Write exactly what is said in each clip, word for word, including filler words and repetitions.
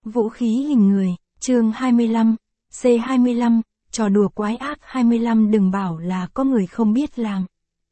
Vũ khí hình người, chương hai mươi lăm, C hai mươi lăm, trò đùa quái ác hai mươi lăm đừng bảo là có người không biết làm.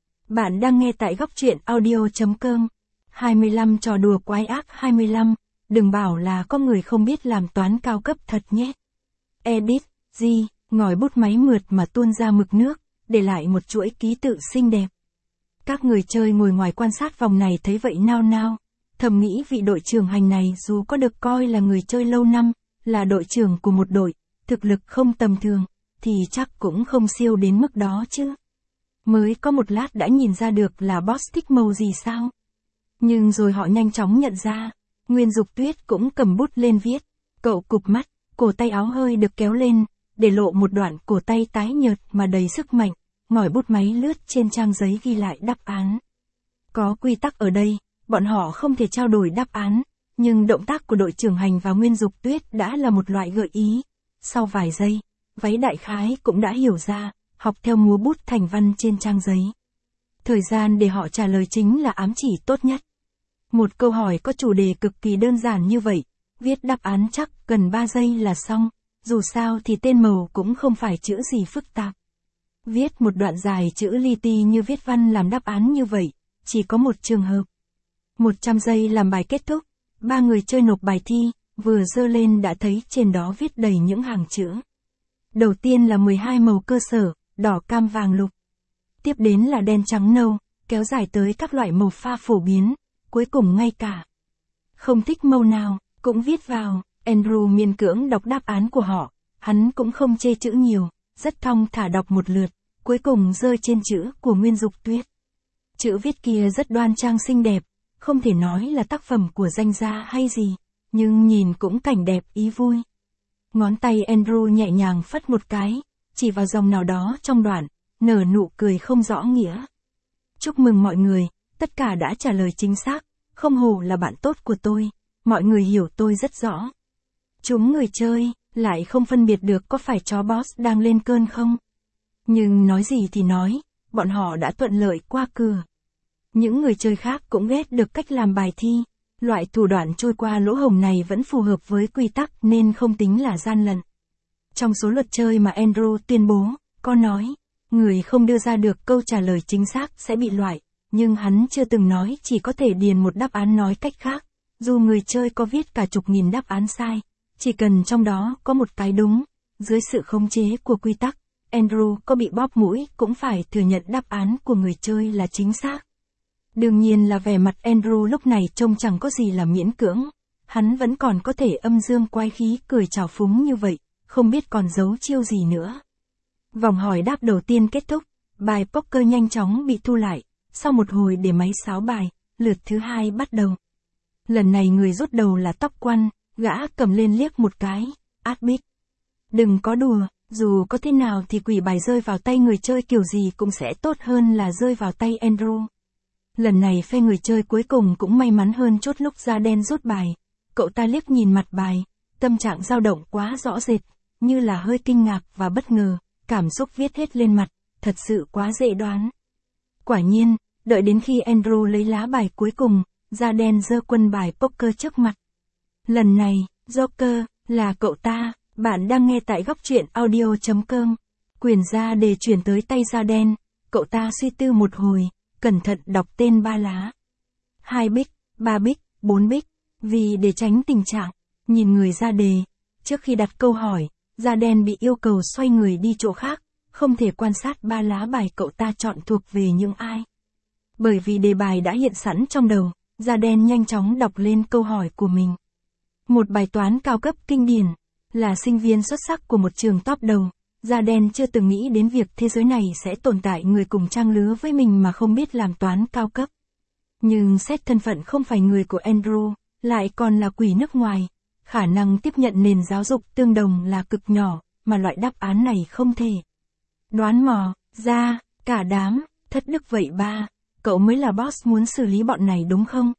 Bạn đang nghe tại góc truyện audio.com. hai mươi lăm trò đùa quái ác hai mươi lăm, đừng bảo là có người không biết làm toán cao cấp thật nhé. Edit, G, ngòi bút máy mượt mà tuôn ra mực nước, để lại một chuỗi ký tự xinh đẹp. Các người chơi ngồi ngoài quan sát vòng này thấy vậy nao nao, thầm nghĩ vị đội trưởng hành này dù có được coi là người chơi lâu năm, là đội trưởng của một đội, thực lực không tầm thường, thì chắc cũng không siêu đến mức đó chứ. Mới có một lát đã nhìn ra được là boss thích màu gì sao. Nhưng rồi họ nhanh chóng nhận ra, Nguyên Dục Tuyết cũng cầm bút lên viết, cậu cụp mắt, cổ tay áo hơi được kéo lên, để lộ một đoạn cổ tay tái nhợt mà đầy sức mạnh, ngòi bút máy lướt trên trang giấy ghi lại đáp án. Có quy tắc ở đây, bọn họ không thể trao đổi đáp án, nhưng động tác của đội trưởng hành và Nguyên Dục Tuyết đã là một loại gợi ý. Sau vài giây, váy đại khái cũng đã hiểu ra, học theo múa bút thành văn trên trang giấy. Thời gian để họ trả lời chính là ám chỉ tốt nhất. Một câu hỏi có chủ đề cực kỳ đơn giản như vậy, viết đáp án chắc cần ba giây là xong, dù sao thì tên màu cũng không phải chữ gì phức tạp. Viết một đoạn dài chữ li ti như viết văn làm đáp án như vậy, chỉ có một trường hợp. một trăm giây làm bài kết thúc, ba người chơi nộp bài thi, vừa dơ lên đã thấy trên đó viết đầy những hàng chữ. Đầu tiên là mười hai màu cơ sở, đỏ cam vàng lục. Tiếp đến là đen trắng nâu, kéo dài tới các loại màu pha phổ biến, cuối cùng ngay cả. Không thích màu nào, cũng viết vào. Andrew miễn cưỡng đọc đáp án của họ, hắn cũng không chê chữ nhiều, rất thong thả đọc một lượt, cuối cùng rơi trên chữ của Nguyên Dục Tuyết. Chữ viết kia rất đoan trang xinh đẹp, không thể nói là tác phẩm của danh gia hay gì, nhưng nhìn cũng cảnh đẹp ý vui. Ngón tay Andrew nhẹ nhàng phất một cái, chỉ vào dòng nào đó trong đoạn, nở nụ cười không rõ nghĩa. Chúc mừng mọi người, tất cả đã trả lời chính xác, không hổ là bạn tốt của tôi, mọi người hiểu tôi rất rõ. Chúng người chơi, lại không phân biệt được có phải chó boss đang lên cơn không? Nhưng nói gì thì nói, bọn họ đã thuận lợi qua cửa. Những người chơi khác cũng ghét được cách làm bài thi, loại thủ đoạn trôi qua lỗ hổng này vẫn phù hợp với quy tắc nên không tính là gian lận. Trong số luật chơi mà Andrew tuyên bố, có nói, người không đưa ra được câu trả lời chính xác sẽ bị loại, nhưng hắn chưa từng nói chỉ có thể điền một đáp án nói cách khác, dù người chơi có viết cả chục nghìn đáp án sai, chỉ cần trong đó có một cái đúng, dưới sự khống chế của quy tắc, Andrew có bị bóp mũi cũng phải thừa nhận đáp án của người chơi là chính xác. Đương nhiên là vẻ mặt Andrew lúc này trông chẳng có gì là miễn cưỡng, hắn vẫn còn có thể âm dương quái khí cười trào phúng như vậy, không biết còn giấu chiêu gì nữa. Vòng hỏi đáp đầu tiên kết thúc, bài poker nhanh chóng bị thu lại, sau một hồi để máy sáo bài, lượt thứ hai bắt đầu. Lần này người rút đầu là Tóc Quăn, gã cầm lên liếc một cái, át bít. Đừng có đùa, dù có thế nào thì quỷ bài rơi vào tay người chơi kiểu gì cũng sẽ tốt hơn là rơi vào tay Andrew. Lần này phe người chơi cuối cùng cũng may mắn hơn chốt lúc da đen rút bài. Cậu ta liếc nhìn mặt bài, tâm trạng dao động quá rõ rệt, như là hơi kinh ngạc và bất ngờ, cảm xúc viết hết lên mặt, thật sự quá dễ đoán. Quả nhiên, đợi đến khi Andrew lấy lá bài cuối cùng, da đen giơ quân bài poker trước mặt. Lần này, Joker, là cậu ta, bạn đang nghe tại góc truyện audio.com. Quyền da đề chuyển tới tay da đen, cậu ta suy tư một hồi, cẩn thận đọc tên ba lá. Hai bích, ba bích, bốn bích, vì để tránh tình trạng, nhìn người ra đề, trước khi đặt câu hỏi, da đen bị yêu cầu xoay người đi chỗ khác, không thể quan sát ba lá bài cậu ta chọn thuộc về những ai. Bởi vì đề bài đã hiện sẵn trong đầu, da đen nhanh chóng đọc lên câu hỏi của mình. Một bài toán cao cấp kinh điển, là sinh viên xuất sắc của một trường top đầu, da đen chưa từng nghĩ đến việc thế giới này sẽ tồn tại người cùng trang lứa với mình mà không biết làm toán cao cấp. Nhưng xét thân phận không phải người của Andrew, lại còn là quỷ nước ngoài, khả năng tiếp nhận nền giáo dục tương đồng là cực nhỏ, mà loại đáp án này không thể. Đoán mò, ra, cả đám, thất đức vậy ba, cậu mới là boss muốn xử lý bọn này đúng không?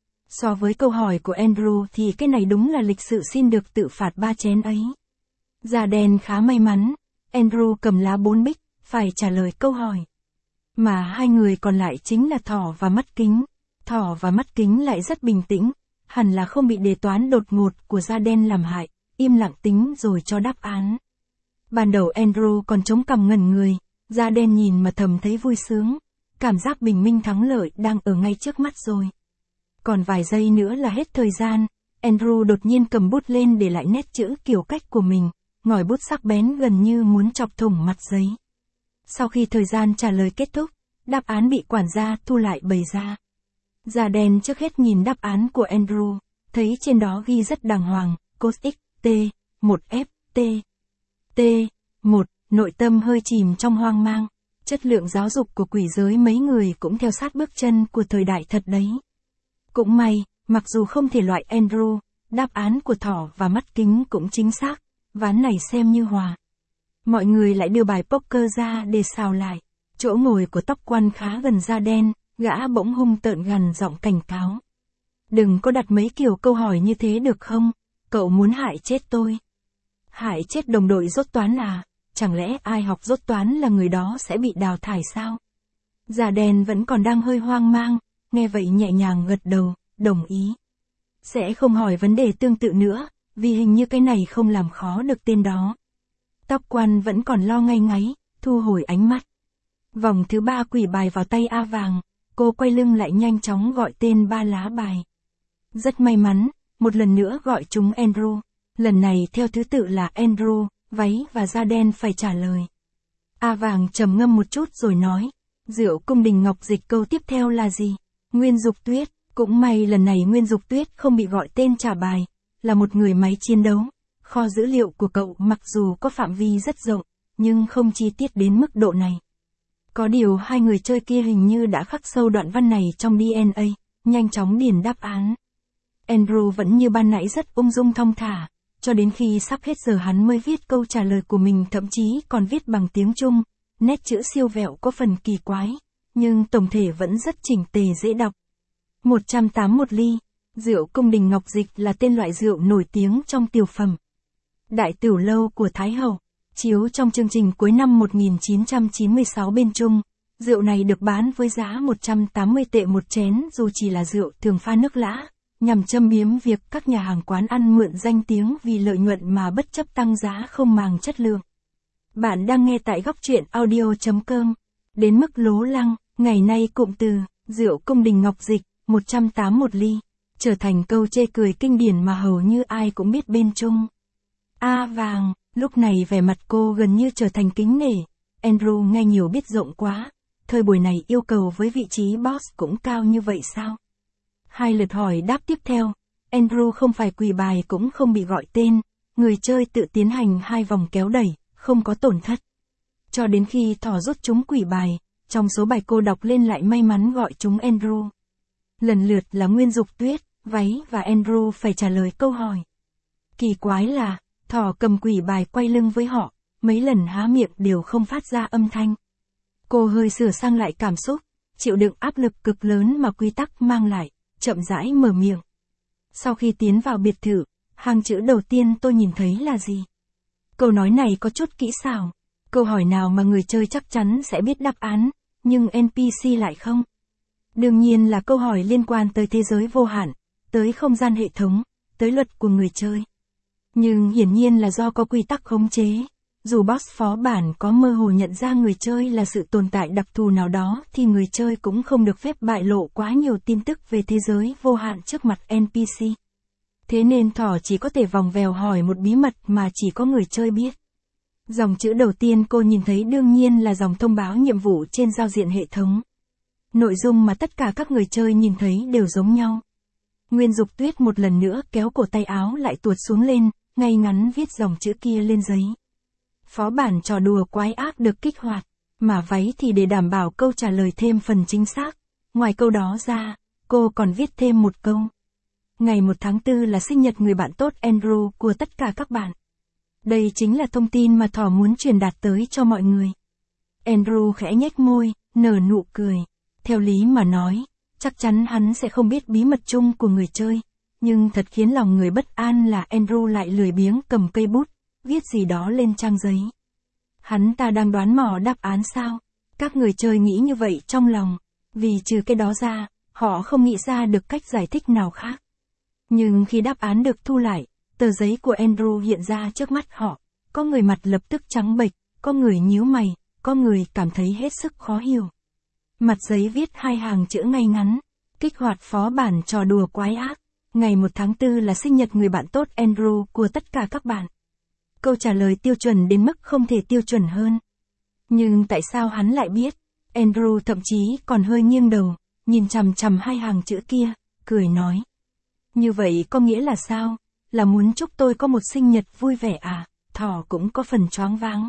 So với câu hỏi của Andrew thì cái này đúng là lịch sự xin được tự phạt ba chén ấy. Da đen khá may mắn, Andrew cầm lá bốn bích, phải trả lời câu hỏi. Mà hai người còn lại chính là Thỏ và Mắt Kính. Thỏ và Mắt Kính lại rất bình tĩnh, hẳn là không bị đề toán đột ngột của da đen làm hại, im lặng tính rồi cho đáp án. Ban đầu Andrew còn chống cằm ngẩn người, da đen nhìn mà thầm thấy vui sướng, cảm giác bình minh thắng lợi đang ở ngay trước mắt rồi. Còn vài giây nữa là hết thời gian, Andrew đột nhiên cầm bút lên để lại nét chữ kiểu cách của mình, ngòi bút sắc bén gần như muốn chọc thủng mặt giấy. Sau khi thời gian trả lời kết thúc, đáp án bị quản gia thu lại bày ra. Da đen trước hết nhìn đáp án của Andrew, thấy trên đó ghi rất đàng hoàng, cos x, t, một f, t, t, một, nội tâm hơi chìm trong hoang mang. Chất lượng giáo dục của quỷ giới mấy người cũng theo sát bước chân của thời đại thật đấy. Cũng may, mặc dù không thể loại Andrew, đáp án của thỏ và mắt kính cũng chính xác, ván này xem như hòa. Mọi người lại đưa bài poker ra để xào lại. Chỗ ngồi của tóc quan khá gần da đen, gã bỗng hung tợn gằn giọng cảnh cáo. Đừng có đặt mấy kiểu câu hỏi như thế được không? Cậu muốn hại chết tôi. Hại chết đồng đội dốt toán à? Chẳng lẽ ai học dốt toán là người đó sẽ bị đào thải sao? Da đen vẫn còn đang hơi hoang mang, nghe vậy nhẹ nhàng gật đầu, đồng ý. Sẽ không hỏi vấn đề tương tự nữa, vì hình như cái này không làm khó được tên đó. Tóc quan vẫn còn lo ngây ngáy, thu hồi ánh mắt. Vòng thứ ba quỷ bài vào tay A Vàng, cô quay lưng lại nhanh chóng gọi tên ba lá bài. Rất may mắn, một lần nữa gọi chúng Andrew. Lần này theo thứ tự là Andrew, váy và da đen phải trả lời. A Vàng trầm ngâm một chút rồi nói, Rượu Cung Đình Ngọc Dịch câu tiếp theo là gì? Nguyên Dục Tuyết. Cũng may lần này Nguyên Dục Tuyết không bị gọi tên trả bài, là một người máy chiến đấu. Kho dữ liệu của cậu mặc dù có phạm vi rất rộng, nhưng không chi tiết đến mức độ này. Có điều hai người chơi kia hình như đã khắc sâu đoạn văn này trong đê en a, nhanh chóng điền đáp án. Andrew vẫn như ban nãy rất ung dung thong thả, cho đến khi sắp hết giờ hắn mới viết câu trả lời của mình, thậm chí còn viết bằng tiếng Trung, nét chữ siêu vẹo có phần kỳ quái, nhưng tổng thể vẫn rất chỉnh tề dễ đọc. một trăm tám mươi mốt ly, Rượu Cung Đình Ngọc Dịch là tên loại rượu nổi tiếng trong tiểu phẩm Đại Tửu Lâu của Thái Hậu, chiếu trong chương trình cuối năm một nghìn chín trăm chín mươi sáu bên Trung. Rượu này được bán với giá một trăm tám mươi tệ một chén dù chỉ là rượu thường pha nước lã, nhằm châm biếm việc các nhà hàng quán ăn mượn danh tiếng vì lợi nhuận mà bất chấp tăng giá không màng chất lượng. Bạn đang nghe tại góc truyện audio chấm com. Đến mức lố lăng, ngày nay cụm từ Rượu Cung Đình Ngọc Dịch một trăm tám mươi mốt ly trở thành câu chê cười kinh điển mà hầu như ai cũng biết bên Trung. A Vàng, lúc này vẻ mặt cô gần như trở thành kính nể. Andrew nghe nhiều biết rộng quá, thời buổi này yêu cầu với vị trí boss cũng cao như vậy sao? Hai lượt hỏi đáp tiếp theo, Andrew không phải quỳ bài cũng không bị gọi tên, người chơi tự tiến hành hai vòng kéo đẩy, không có tổn thất. Cho đến khi thỏ rút chúng quỷ bài, trong số bài cô đọc lên lại may mắn gọi chúng Andrew. Lần lượt là Nguyên Dục Tuyết, váy và Andrew phải trả lời câu hỏi. Kỳ quái là, thỏ cầm quỷ bài quay lưng với họ, mấy lần há miệng đều không phát ra âm thanh. Cô hơi sửa sang lại cảm xúc, chịu đựng áp lực cực lớn mà quy tắc mang lại, chậm rãi mở miệng. Sau khi tiến vào biệt thự, hàng chữ đầu tiên tôi nhìn thấy là gì? Câu nói này có chút kỹ xảo. Câu hỏi nào mà người chơi chắc chắn sẽ biết đáp án, nhưng en pê xê lại không? Đương nhiên là câu hỏi liên quan tới thế giới vô hạn, tới không gian hệ thống, tới luật của người chơi. Nhưng hiển nhiên là do có quy tắc khống chế. Dù boss phó bản có mơ hồ nhận ra người chơi là sự tồn tại đặc thù nào đó thì người chơi cũng không được phép bại lộ quá nhiều tin tức về thế giới vô hạn trước mặt en pê xê. Thế nên thỏ chỉ có thể vòng vèo hỏi một bí mật mà chỉ có người chơi biết. Dòng chữ đầu tiên cô nhìn thấy đương nhiên là dòng thông báo nhiệm vụ trên giao diện hệ thống. Nội dung mà tất cả các người chơi nhìn thấy đều giống nhau. Nguyên Dục Tuyết một lần nữa kéo cổ tay áo lại tuột xuống lên, ngay ngắn viết dòng chữ kia lên giấy. Phó bản trò đùa quái ác được kích hoạt, mà váy thì để đảm bảo câu trả lời thêm phần chính xác. Ngoài câu đó ra, cô còn viết thêm một câu. Ngày một tháng tư là sinh nhật người bạn tốt Andrew của tất cả các bạn. Đây chính là thông tin mà thỏ muốn truyền đạt tới cho mọi người. Andrew khẽ nhếch môi, nở nụ cười. Theo lý mà nói, chắc chắn hắn sẽ không biết bí mật chung của người chơi. Nhưng thật khiến lòng người bất an là Andrew lại lười biếng cầm cây bút, viết gì đó lên trang giấy. Hắn ta đang đoán mò đáp án sao? Các người chơi nghĩ như vậy trong lòng, vì trừ cái đó ra, họ không nghĩ ra được cách giải thích nào khác. Nhưng khi đáp án được thu lại, tờ giấy của Andrew hiện ra trước mắt họ. Có người mặt lập tức trắng bệch, có người nhíu mày, có người cảm thấy hết sức khó hiểu. Mặt giấy viết hai hàng chữ ngay ngắn, kích hoạt phó bản trò đùa quái ác. Ngày một tháng tư là sinh nhật người bạn tốt Andrew của tất cả các bạn. Câu trả lời tiêu chuẩn đến mức không thể tiêu chuẩn hơn. Nhưng tại sao hắn lại biết? Andrew thậm chí còn hơi nghiêng đầu, nhìn chằm chằm hai hàng chữ kia, cười nói. Như vậy có nghĩa là sao? Là muốn chúc tôi có một sinh nhật vui vẻ à? Thỏ cũng có phần choáng váng.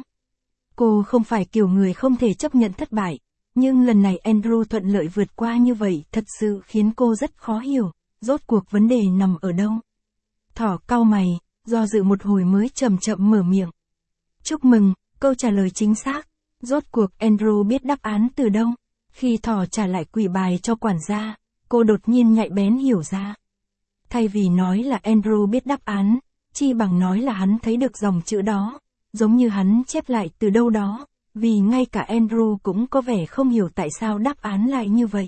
Cô không phải kiểu người không thể chấp nhận thất bại, nhưng lần này Andrew thuận lợi vượt qua như vậy thật sự khiến cô rất khó hiểu, rốt cuộc vấn đề nằm ở đâu. Thỏ cau mày, do dự một hồi mới chậm chậm mở miệng. Chúc mừng, câu trả lời chính xác. Rốt cuộc Andrew biết đáp án từ đâu. Khi thỏ trả lại quỷ bài cho quản gia, cô đột nhiên nhạy bén hiểu ra. Thay vì nói là Andrew biết đáp án, chi bằng nói là hắn thấy được dòng chữ đó, giống như hắn chép lại từ đâu đó, vì ngay cả Andrew cũng có vẻ không hiểu tại sao đáp án lại như vậy.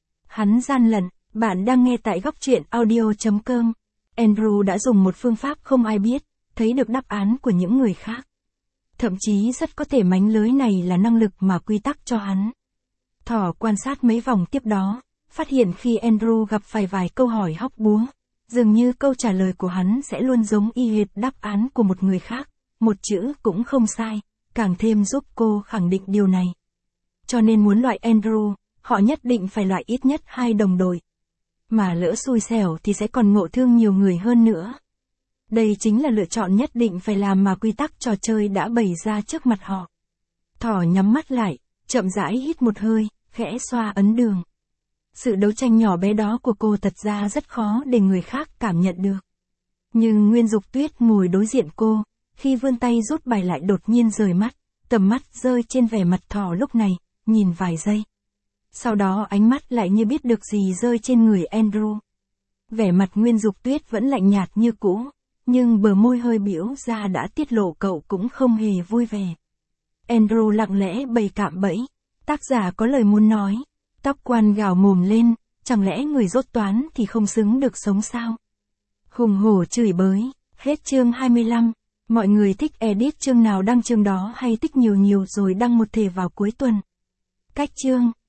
Hắn gian lận, bạn đang nghe tại góc truyện audio chấm com. Andrew đã dùng một phương pháp không ai biết, thấy được đáp án của những người khác. Thậm chí rất có thể mánh lới này là năng lực mà quy tắc cho hắn. Thỏ quan sát mấy vòng tiếp đó, phát hiện khi Andrew gặp phải vài câu hỏi hóc búa, dường như câu trả lời của hắn sẽ luôn giống y hệt đáp án của một người khác, một chữ cũng không sai, càng thêm giúp cô khẳng định điều này. Cho nên muốn loại Andrew, họ nhất định phải loại ít nhất hai đồng đội. Mà lỡ xui xẻo thì sẽ còn ngộ thương nhiều người hơn nữa. Đây chính là lựa chọn nhất định phải làm mà quy tắc trò chơi đã bày ra trước mặt họ. Thỏ nhắm mắt lại, chậm rãi hít một hơi, khẽ xoa ấn đường. Sự đấu tranh nhỏ bé đó của cô thật ra rất khó để người khác cảm nhận được. Nhưng Nguyên Dục Tuyết ngồi đối diện cô, khi vươn tay rút bài lại đột nhiên rời mắt, tầm mắt rơi trên vẻ mặt thỏ lúc này, nhìn vài giây. Sau đó ánh mắt lại như biết được gì rơi trên người Andrew. Vẻ mặt Nguyên Dục Tuyết vẫn lạnh nhạt như cũ, nhưng bờ môi hơi biểu ra đã tiết lộ cậu cũng không hề vui vẻ. Andrew lặng lẽ bày cạm bẫy, tác giả có lời muốn nói, tóc quan gào mồm lên, chẳng lẽ người dốt toán thì không xứng được sống sao? Hùng hổ chửi bới, hết chương hai mươi lăm, mọi người thích edit chương nào đăng chương đó hay tích nhiều nhiều rồi đăng một thể vào cuối tuần. Cách chương